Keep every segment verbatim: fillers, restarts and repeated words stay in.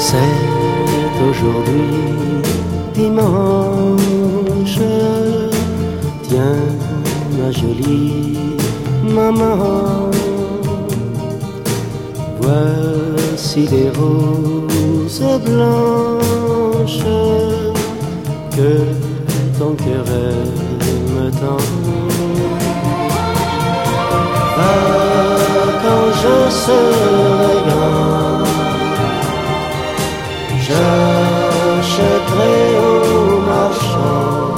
C'est aujourd'hui dimanche, tiens ma jolie maman, voici des roses blanches que ton cœur aime tant. Ah, quand je serai grand, j'achèterai au marchand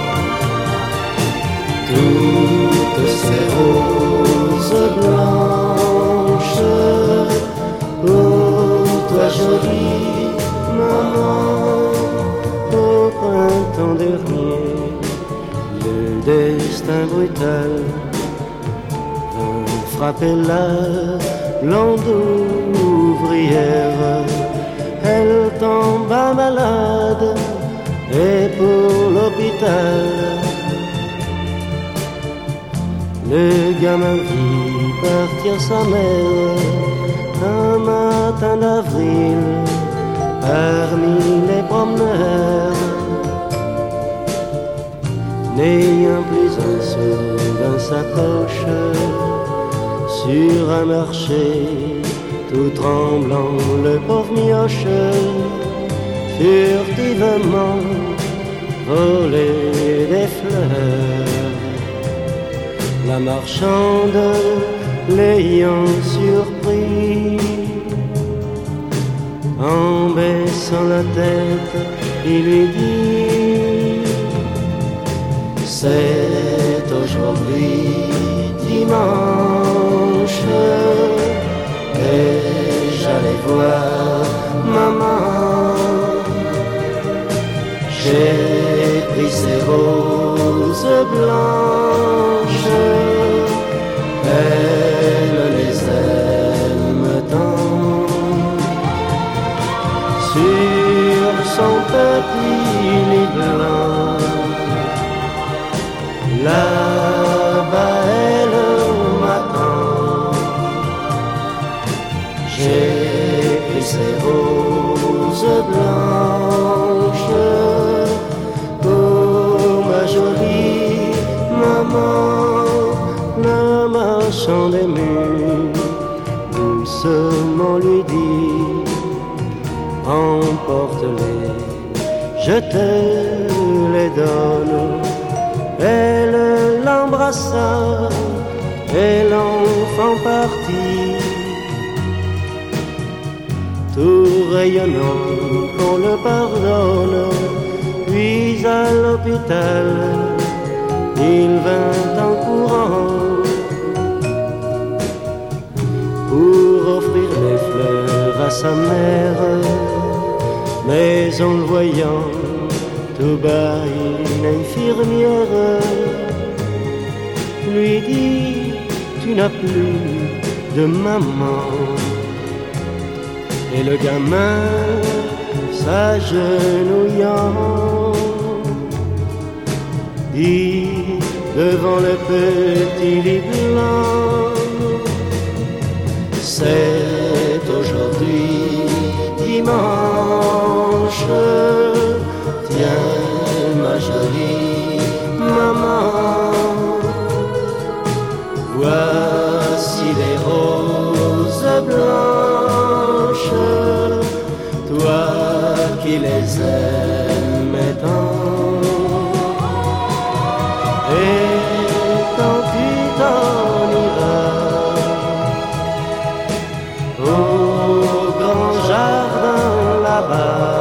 toutes ces roses blanches pour toi jolie maman. Au printemps dernier, le destin brutal vint frapper la blonde ouvrière. Elle tomba malade et pour l'hôpital. Le gamin vit partir sa mère un matin d'avril parmi les promeneurs. N'ayant plus un sou dans sa poche, sur un marché tout tremblant, le pauvre mioche furtivement volait des fleurs. La marchande l'ayant surpris, en baissant la tête, il lui dit: c'est aujourd'hui dimanche et j'allais voir maman. J'ai pris ces roses blanches, elle les aime tant. Sur son petit lit blanc, là-bas elle m'attend. J'ai pris ces roses blanches pour ma jolie maman. Le marchand des murs doucement lui dit: emporte-les, je te les donne. Elle l'embrassa et l'enfant partit, tout rayonnant qu'on le pardonne. Puis à l'hôpital, il vint en courant pour offrir les fleurs à sa mère. Mais en le voyant tout bas, une infirmière lui dit: tu n'as plus de maman. Et le gamin s'agenouillant dit devant le petit lit blanc: c'est aujourd'hui dimanche, tiens ma jolie maman, voici les roses blanches, toi qui les aimes tant. Et quand tu t'en iras au grand jardin là-bas,